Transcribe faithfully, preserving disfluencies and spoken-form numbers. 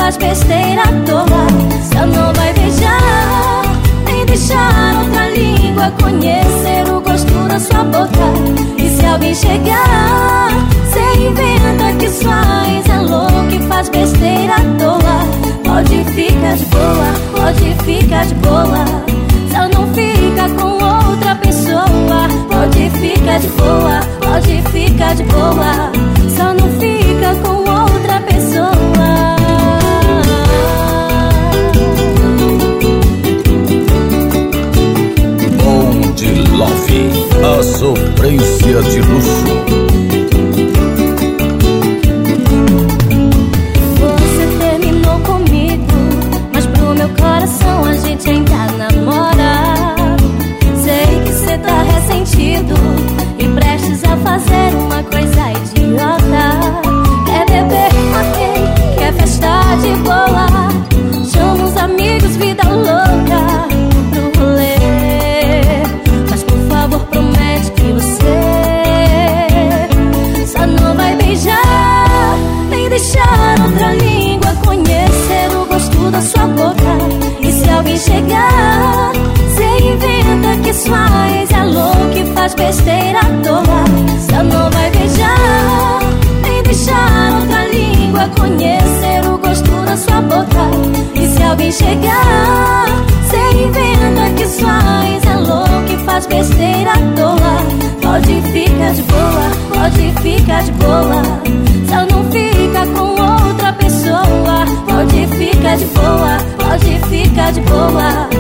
faz besteira à toa. Só não vai beijar, nem deixar outra língua conhecer o gosto da sua boca. E se alguém chegar, cê inventa que sua ex é louca e faz besteira à toa. Pode ficar de boa, pode ficar de boa, só não fica com outra pessoa. Pode ficar de boa, pode ficar de boa, só não fica com outra pessoa. Bond Love, a sofrência de luxo. Coração, a gente ainda namora. Sei que cê tá ressentido e prestes a fazer uma coisa idiota. Quer beber, ok, quer festa de boa, chama os amigos, vida louca pro rolê. Mas por favor promete que você só não vai beijar, nem deixar outra língua conhecer o gosto da sua boca. E se alguém chegar, cê inventa que sua ex é louca e faz besteira à toa. Só não vai beijar, nem deixar outra língua conhecer o gosto da sua boca. E se alguém chegar, cê inventa que sua ex é louca e faz besteira à toa. Pode ficar de boa, pode ficar de boa, só não fica com outra pessoa. Pode ficar de boa, pode ficar de boa,